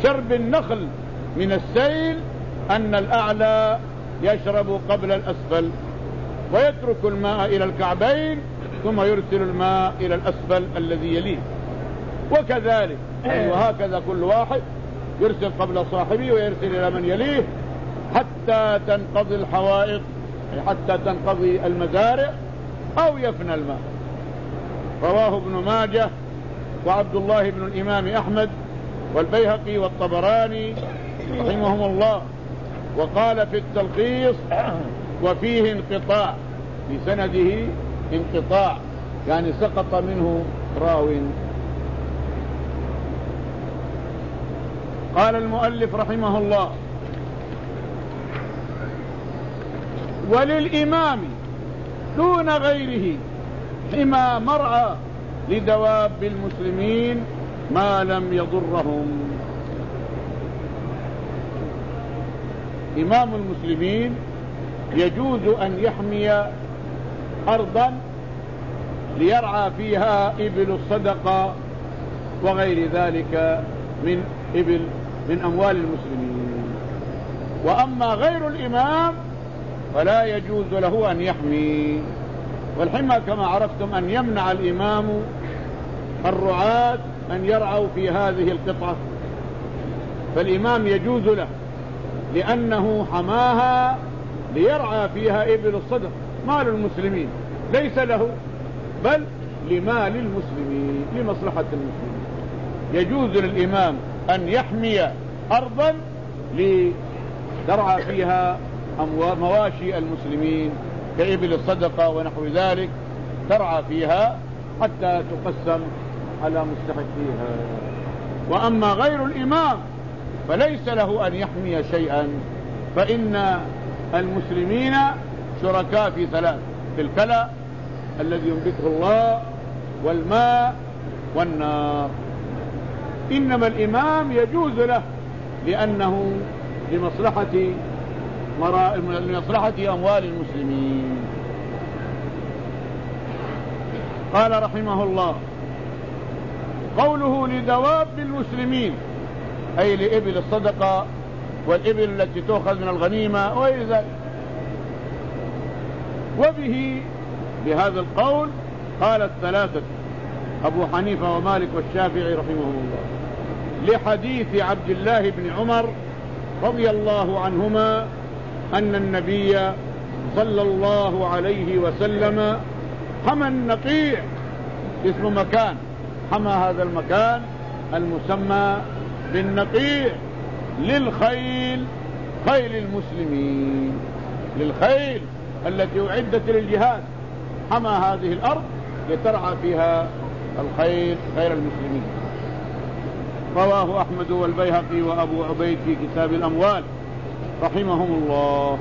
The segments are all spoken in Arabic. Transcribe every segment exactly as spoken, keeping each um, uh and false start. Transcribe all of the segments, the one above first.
شرب النخل من السيل أن الأعلى يشرب قبل الأسفل ويترك الماء إلى الكعبين ثم يرسل الماء إلى الأسفل الذي يليه، وكذلك يعني وهكذا كل واحد يرسل قبل صاحبه ويرسل إلى من يليه حتى تنقضي الحوائط، حتى تنقضي المزارع أو يفنى الماء. رواه ابن ماجه وعبد الله بن الإمام أحمد والبيهقي والطبراني رحمهم الله. وقال في التلخيص وفيه انقطاع، في سنده انقطاع يعني سقط منه راو. قال المؤلف رحمه الله: وللإمام دون غيره حمى مرعى لدواب المسلمين ما لم يضرهم. إمام المسلمين يجوز أن يحمي أرضا ليرعى فيها إبل الصدقة وغير ذلك من إبل من أموال المسلمين. وأما غير الإمام فلا يجوز له أن يحمي. والحمى كما عرفتم أن يمنع الإمام الرعاة أن يرعوا في هذه القطعة، فالإمام يجوز له لأنه حماها ليرعى فيها إبل الصدق، مال المسلمين ليس له بل لمال المسلمين لمصلحة المسلمين. يجوز للإمام أن يحمي أرضا لترعى فيها مواشي المسلمين كإبل الصدقة ونحو ذلك، ترعى فيها حتى تقسم على مستحقيها. وأما غير الإمام فليس له أن يحمي شيئا، فإن المسلمين شركاء في ثلاث: في الكلى الذي ينبته الله والماء والنار. إنما الإمام يجوز له لأنه لمصلحة لمصلحة أموال المسلمين. قال رحمه الله: قوله لدواب المسلمين أي لإبل الصدقة والإبل التي تؤخذ من الغنيمة وغير ذلك. وبه بهذا القول قال الثلاثة أبو حنيفة ومالك والشافعي رحمهم الله، لحديث عبد الله بن عمر رضي الله عنهما أن النبي صلى الله عليه وسلم حمى النقيع، اسم مكان، حمى هذا المكان المسمى بالنقيع للخيل، خيل المسلمين، للخيل التي أعدت للجهاد، حمى هذه الأرض لترعى فيها الخيل خير المسلمين. رواه أحمد والبيهقي وأبو عبيد في كتاب الأموال رحمهم الله.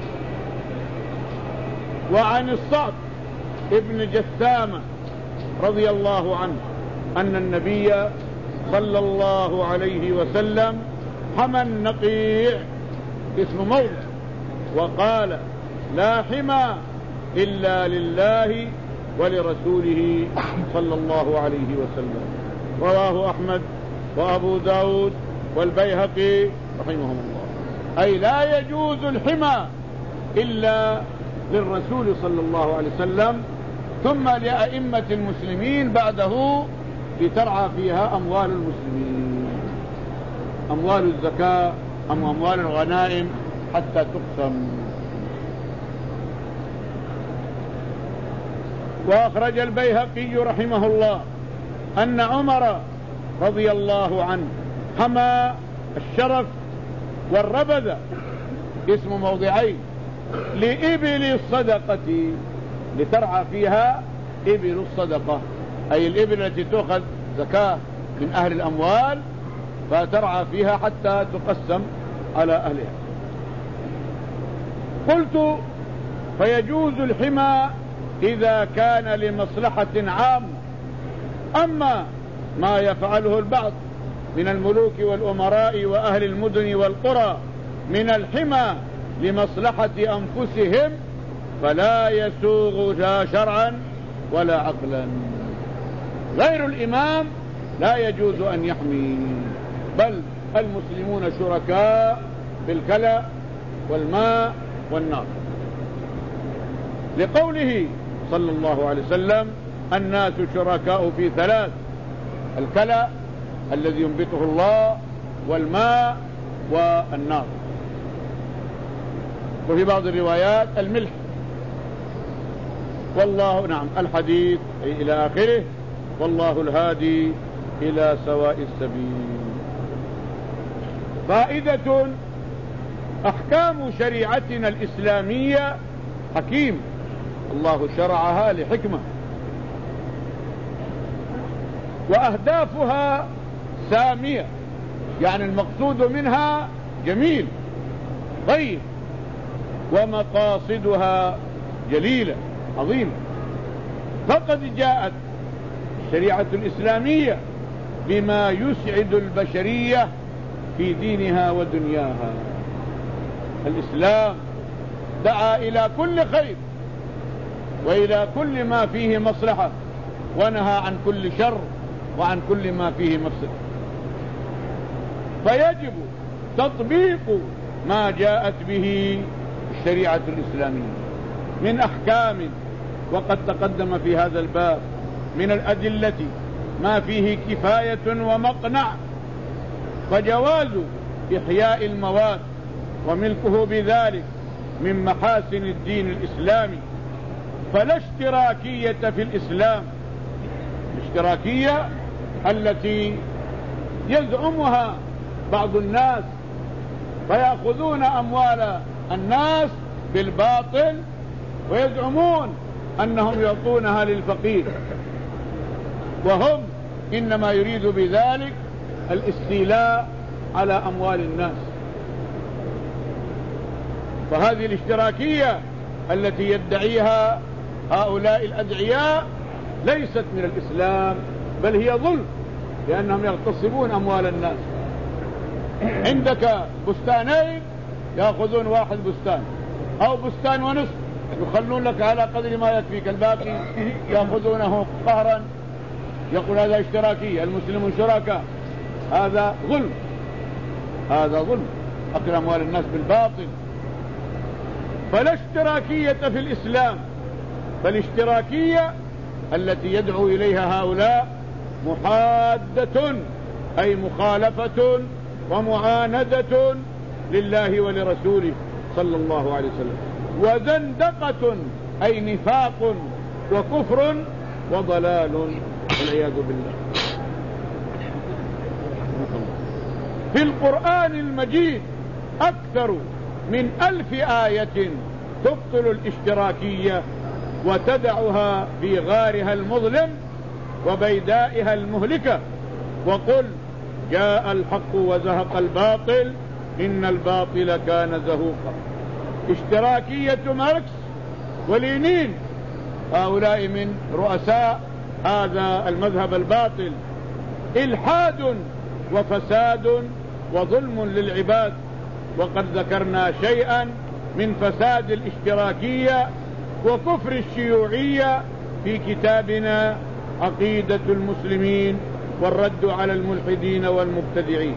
وعن الصعب ابن جثامة رضي الله عنه أن النبي صلى الله عليه وسلم حمى النقيع، اسم موضع، وقال: لا حمى إلا لله ولرسوله صلى الله عليه وسلم. رواه أحمد وأبو داود والبيهقي رحمهم الله. أي لا يجوز الحمى إلا للرسول صلى الله عليه وسلم ثم لأئمة المسلمين بعده لترعى فيها أموال المسلمين، أموال الزكاة أم أموال الغنائم حتى تقسم. وأخرج البيهقي رحمه الله أن عمر رضي الله عنه حمى الشرف والربذة، اسم موضعين، لإبل الصدقة لترعى فيها إبل الصدقة، أي الإبل التي تأخذ زكاة من أهل الأموال فترعى فيها حتى تقسم على أهلها. قلت: فيجوز الحمى إذا كان لمصلحة عامة. أما ما يفعله البعض من الملوك والأمراء وأهل المدن والقرى من الحمى لمصلحة أنفسهم فلا يسوغ لا شرعا ولا عقلا. غير الإمام لا يجوز أن يحمي، بل المسلمون شركاء بالكلى والماء والنار، لقوله صلى الله عليه وسلم الناس شركاء في ثلاث: الكلى الذي ينبته الله، والماء، والنار، وفي بعض الروايات الملح. والله نعم الحديث أي إلى آخره. والله الهادي إلى سواء السبيل. فائدة: أحكام شريعتنا الإسلامية حكيم، الله شرعها لحكمة، وأهدافها سامية، يعني المقصود منها جميل طيب، ومقاصدها جليلة عظيمة. فقد جاءت الشريعة الإسلامية بما يسعد البشرية في دينها ودنياها. الإسلام دعا إلى كل خير وإلى كل ما فيه مصلحة، ونهى عن كل شر وعن كل ما فيه مفسدة، فيجب تطبيق ما جاءت به الشريعة الإسلامية من أحكام، وقد تقدم في هذا الباب من الأدلة ما فيه كفاية ومقنع، فجواز إحياء المواد وملكه بذلك من محاسن الدين الإسلامي. فلا اشتراكية في الإسلام، الاشتراكية التي يزعمها بعض الناس فيأخذون أموال الناس بالباطل ويزعمون أنهم يعطونها للفقير، وهم إنما يريد بذلك الاستيلاء على أموال الناس. فهذه الاشتراكية التي يدعيها هؤلاء الأدعياء ليست من الإسلام، بل هي ظلم، لأنهم يغتصبون أموال الناس. عندك بستانين يأخذون واحد بستان أو بستان ونصف، يخلون لك على قدر ما يكفيك، الباقي يأخذونه قهرا. يقول هذا اشتراكية، المسلمون شركاء. هذا ظلم، هذا ظلم، أكل أموال الناس بالباطل. فلا اشتراكية في الإسلام، بل اشتراكية التي يدعو إليها هؤلاء محادة، أي مخالفة ومعاندة لله ولرسوله صلى الله عليه وسلم، وزندقة أي نفاق وكفر وضلال والعياذ بالله. في القرآن المجيد أكثر من ألف آية تبطل الاشتراكية وتدعها في غارها المظلم وبيدائها المهلكة. وقل جاء الحق وزهق الباطل إن الباطل كان زهوقا. اشتراكية ماركس ولينين، هؤلاء من رؤساء هذا المذهب الباطل، إلحاد وفساد وظلم للعباد. وقد ذكرنا شيئا من فساد الاشتراكية وكفر الشيوعية في كتابنا عقيدة المسلمين والرد على الملحدين والمبتدعين.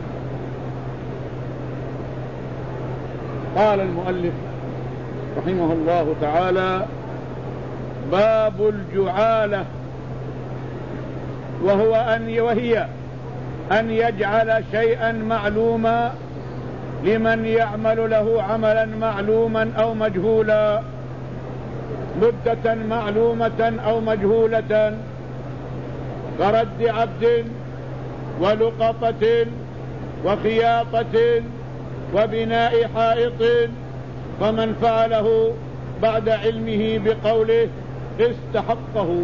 قال المؤلف رحمه الله تعالى: باب الجعالة، وهو أن وهي أن يجعل شيئا معلوما لمن يعمل له عملا معلوما أو مجهولا، مدة معلومة أو مجهولة، كرد عبد ولقطة وخياطة وبناء حائط، فمن فعله بعد علمه بقوله استحقه.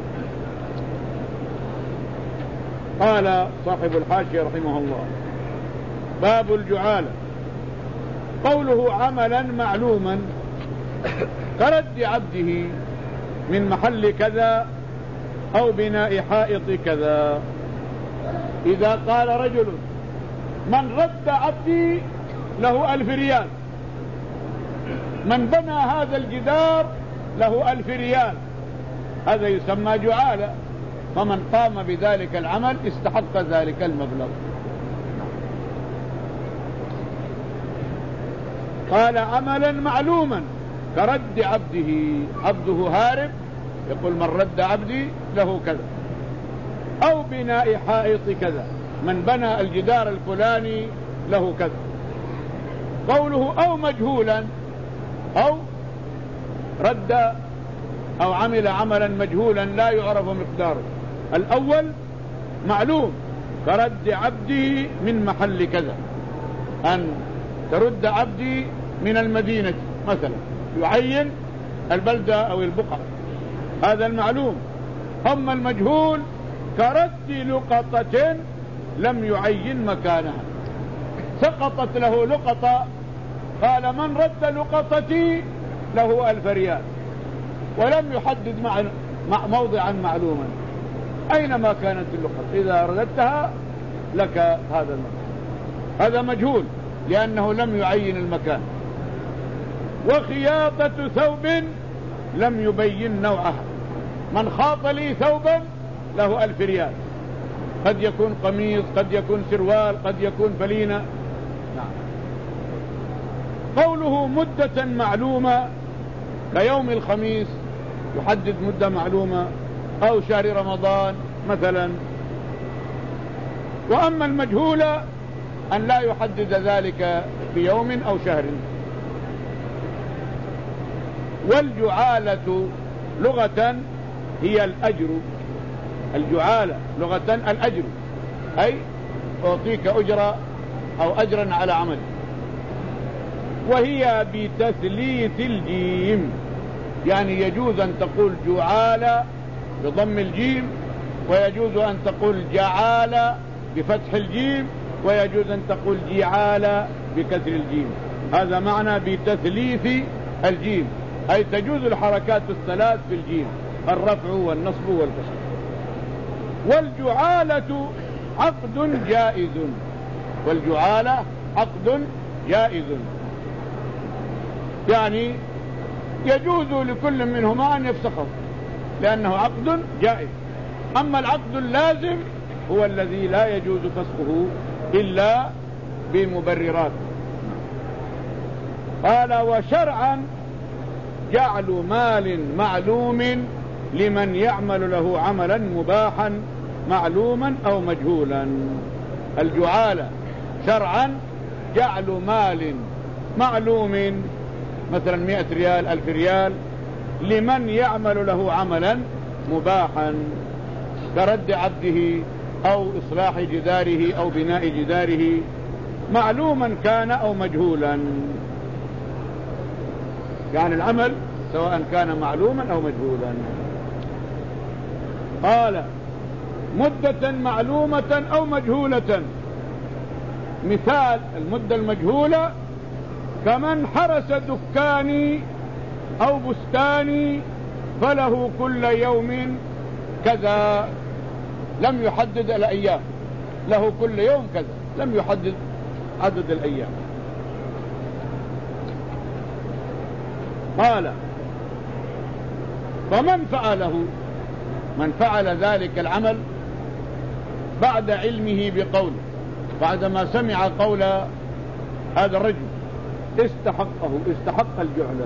قال صاحب الحاشية رحمه الله: باب الجعالة، قوله عملا معلوما كرد عبده من محل كذا أو بناء حائط كذا. إذا قال رجل من رد عبدي له ألف ريال، من بنى هذا الجدار له ألف ريال، هذا يسمى جعالة، فمن قام بذلك العمل استحق ذلك المبلغ. قال عملا معلوما كرد عبده، عبده هارب يقول من رد عبدي له كذا، أو بناء حائط كذا، من بنى الجدار الفلاني له كذا. قوله أو مجهولا، أو رد أو عمل عملا مجهولا لا يعرف مقداره. الأول معلوم كرد عبدي من محل كذا، أن ترد عبدي من المدينة مثلا، يعين البلدة أو البقعة، هذا المعلوم. أما المجهول كرد لقطة لم يعين مكانها، سقطت له لقطة، قال من رد لقطتي له ألف ريال، ولم يحدد مع موضعا معلوما أينما كانت اللقطة، إذا رددتها لك هذا المكان. هذا مجهول لأنه لم يعين المكان. وخياطة ثوب لم يبين نوعها، من خاط لي ثوبا له ألف ريال، قد يكون قميص، قد يكون سروال، قد يكون فلينة. نعم. قوله مدة معلومة كيوم الخميس يحدد مدة معلومة، أو شهر رمضان مثلا. وأما المجهول أن لا يحدد ذلك بيوم أو شهر. والجعالة لغة هي الأجر، الجعالة لغة الأجر، أي أعطيك أجرة أو أجرا على عمل. وهي بتثليث الجيم، يعني يجوز أن تقول جعالة بضم الجيم، ويجوز أن تقول جعالة بفتح الجيم، ويجوز أن تقول جعالة بكسر الجيم. هذا معنى بتثليث الجيم، أي تجوز الحركات الثلاث في الجيم، الرفع والنصب والكسر. والجعالة عقد جائز، والجعالة عقد جائز، يعني يجوز لكل منهما أن يفسخه لأنه عقد جائز. أما العقد اللازم هو الذي لا يجوز فسخه إلا بمبررات. قال وشرعا جعل مال معلوم لمن يعمل له عملا مباحا معلوما أو مجهولا. الجعالة شرعا جعل مال معلوم مثلا مئة ريال ألف ريال لمن يعمل له عملا مباحا كرد عبده أو إصلاح جداره أو بناء جداره، معلوما كان أو مجهولا، يعني العمل سواء كان معلوما أو مجهولا. قال مدة معلومة أو مجهولة. مثال المدة المجهولة كمن حرس دكاني أو بستاني فله كل يوم كذا، لم يحدد الأيام، له كل يوم كذا، لم يحدد عدد الأيام. قال فمن فعله، من فعل ذلك العمل بعد علمه بقوله، بعدما سمع قول هذا الرجل استحقه، استحق الجعل،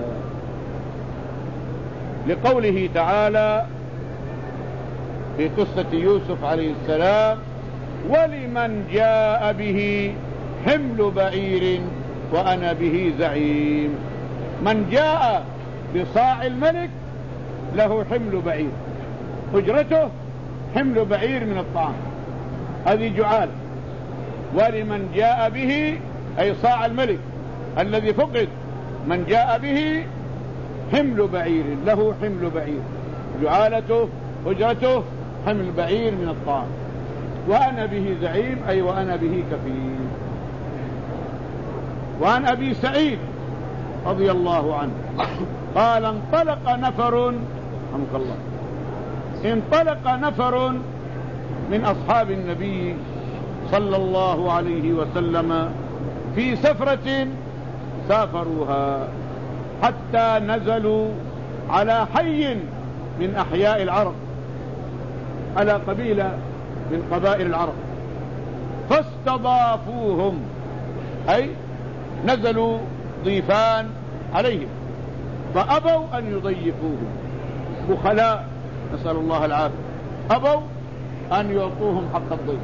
لقوله تعالى في قصة يوسف عليه السلام ولمن جاء به حمل بعير وأنا به زعيم. من جاء بصاع الملك له حمل بعير، أجرته حمل بعير من الطعام، هذه جعال. ولمن جاء به أي صاع الملك الذي فقد، من جاء به حمل بعير، له حمل بعير، جعالته أجرته حمل بعير من الطعام. وأنا به زعيم أي وأنا به كفيل. وعن أبي سعيد رضي الله عنه قال انطلق نفر، رحمك الله، انطلق نفر من أصحاب النبي صلى الله عليه وسلم في سفرة سافروها حتى نزلوا على حي من أحياء العرب، على قبيلة من قبائل العرب، فاستضافوهم، أي نزلوا ضيفان عليهم، فأبوا أن يضيفوهم، بخلاء نسأل الله العافية، أبوا أن يعطوهم حق الضيف.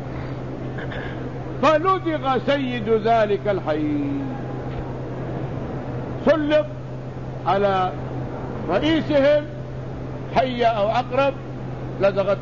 فلدغ سيد ذلك الحي، سلط على رئيسهم حية أو عقرب لدغته،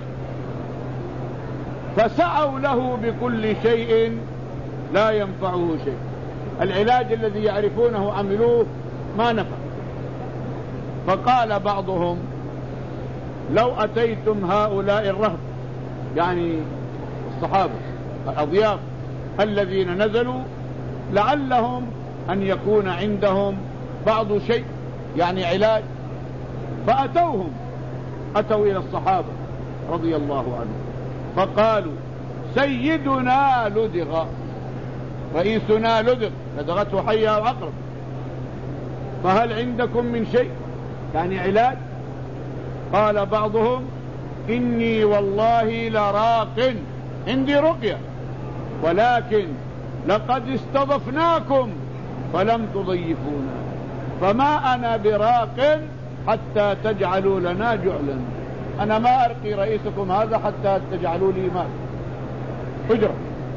فسعوا له بكل شيء لا ينفعه شيء، العلاج الذي يعرفونه عملوه ما نفع. فقال بعضهم لو أتيتم هؤلاء الرهب، يعني الصحابة الأضياف الذين نزلوا، لعلهم أن يكون عندهم بعض شيء يعني علاج. فأتوهم، أتوا إلى الصحابة رضي الله عنهم فقالوا سيدنا لدغ، رئيسنا لدغ، لدغته حية أو عقرب، فهل عندكم من شيء يعني علاج؟ قال بعضهم إني والله لراق، عندي رقية، ولكن لقد استضفناكم فلم تضيفونا، فما أنا براق حتى تجعلوا لنا جعلا، أنا ما أرقي رئيسكم هذا حتى تجعلوا لي مال أجرة.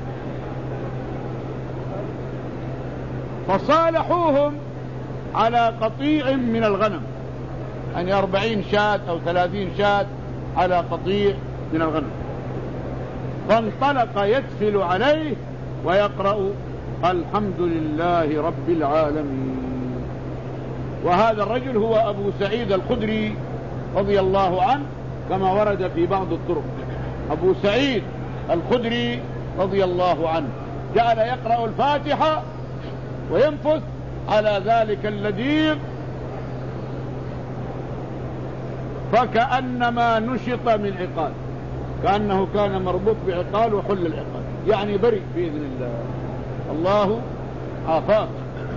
فصالحوهم على قطيع من الغنم، يعني أربعين شاة أو ثلاثين شاة على قطيع من الغنم. فانطلق يتفل عليه ويقرأ الحمد لله رب العالمين. وهذا الرجل هو أبو سعيد الخدري رضي الله عنه كما ورد في بعض الطرق. أبو سعيد الخدري رضي الله عنه جعل يقرأ الفاتحة وينفث على ذلك اللديغ فكأنما نشط من عقال، كأنه كان مربوط بعقال وحل العقال، يعني بريء بإذن الله. الله عافاك.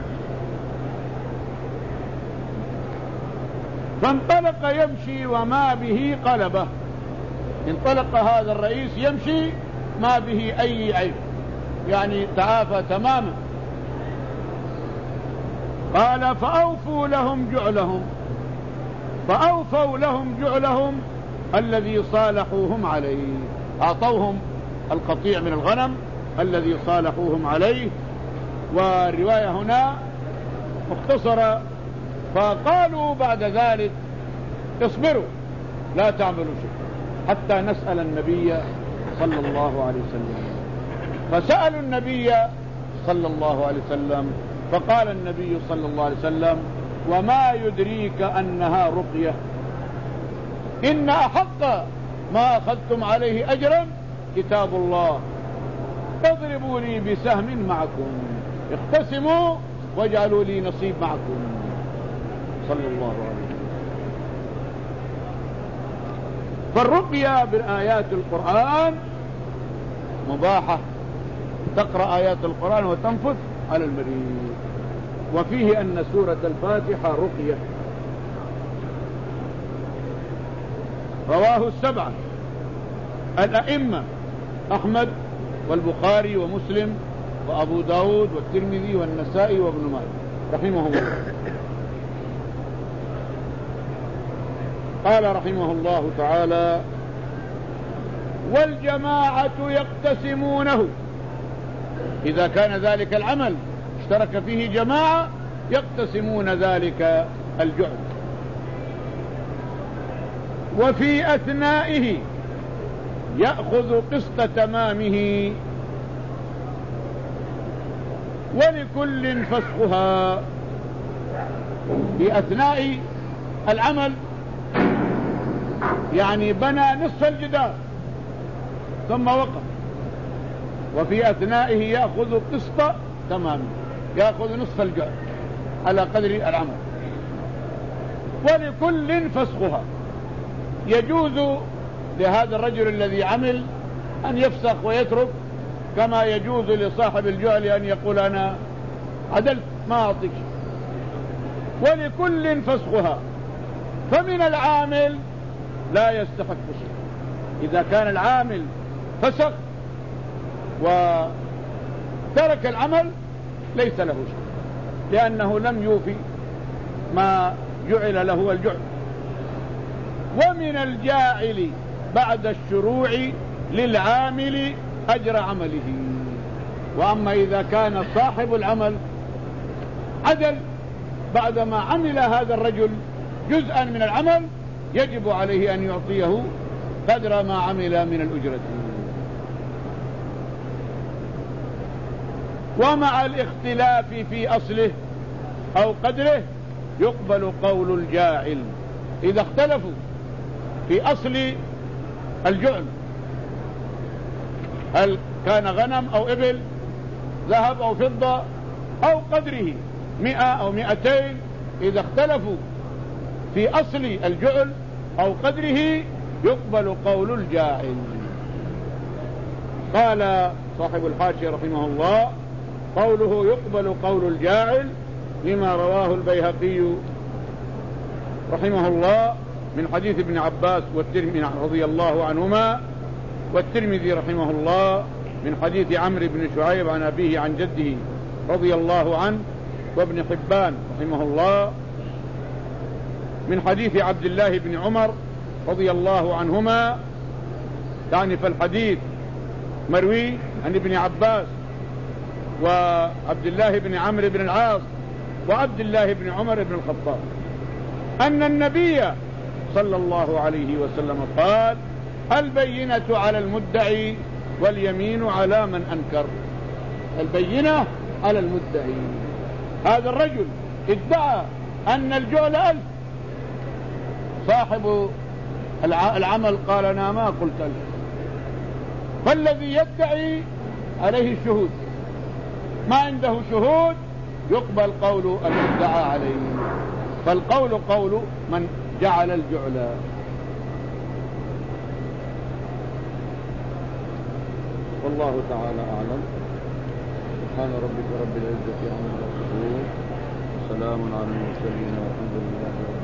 فانطلق يمشي وما به قلبه، انطلق هذا الرئيس يمشي ما به أي عيب، يعني تعافى تماما. قال فأوفوا لهم جعلهم، فأوفوا لهم جعلهم الذي صالحوهم عليه، أعطوهم القطيع من الغنم الذي صالحوهم عليه. والرواية هنا مختصرة، فقالوا بعد ذلك اصبروا لا تعملوا شيء حتى نسأل النبي صلى الله عليه وسلم. فسألوا النبي صلى الله عليه وسلم، فقال النبي صلى الله عليه وسلم وما يدريك أنها رقية، إن أحق ما أخذتم عليه أجرا كتاب الله، اضربوا لي بسهم معكم، اقتسموا واجعلوا لي نصيب معكم صلى الله عليه وسلم. فالرقية بالآيات القرآن مباحة، تقرأ آيات القرآن وتنفث على المريض. وفيه أن سورة الفاتحة رقية. رواه السبعة الأئمة أحمد والبخاري ومسلم وأبو داود والترمذي والنسائي وابن ماجه رحمهم الله. قال رحمه الله تعالى والجماعة يقتسمونه، إذا كان ذلك العمل اشترك فيه جماعة يقتسمون ذلك الجهد. وفي أثنائه يأخذ قسط تمامه، ولكل فسخها. في أثناء العمل يعني بنى نصف الجدار ثم وقف، وفي أثنائه يأخذ قسط تمامه، يأخذ نصف الجهد على قدر العمل. ولكل فسخها، يجوز لهذا الرجل الذي عمل أن يفسخ ويترك، كما يجوز لصاحب الجهل أن يقول أنا عدلت ما أعطيك. ولكل فسخها، فمن العامل لا يستحق شيء. إذا كان العامل فسخ وترك العمل ليس له شيء، لأنه لم يوفي ما جعل له الجعل. ومن الجاعل بعد الشروع للعامل أجر عمله. وأما إذا كان صاحب العمل عدل بعدما عمل هذا الرجل جزءا من العمل يجب عليه أن يعطيه قدر ما عمل من الأجرة. ومع الاختلاف في أصله أو قدره يقبل قول الجاعل. إذا اختلفوا في أصل الجعل، هل كان غنم أو إبل، ذهب أو فضة، أو قدره مئة أو مئتين، إذا اختلفوا في أصل الجعل أو قدره يقبل قول الجاعل. قال صاحب الحاشية رحمه الله: قوله يقبل قول الجاعل لما رواه البيهقي رحمه الله من حديث ابن عباس والترمذي رضي الله عنهما، والترمذي رحمه الله من حديث عمرو بن شعيب عن أبيه عن جده رضي الله عنه، وابن حبان رحمه الله من حديث عبد الله بن عمر رضي الله عنهما. يعني فالحديث مروي عن ابن عباس وعبد الله بن عمرو بن العاص وعبد الله بن عمر بن الخطاب أن النبي صلى الله عليه وسلم قال: البينة على المدعي واليمين على من أنكر. البينة على المدعي. هذا الرجل ادعى أن الجعل ألف، صاحب العمل قال: أنا ما قلت ألف. فالذي يدعي عليه الشهود، ما عنده شهود يقبل قول المدعى عليه. فالقول قول من جعل الجعل. والله تعالى أعلم. سبحان ربك رب العزة عما يصفون، وسلام على المرسلين والحمد لله.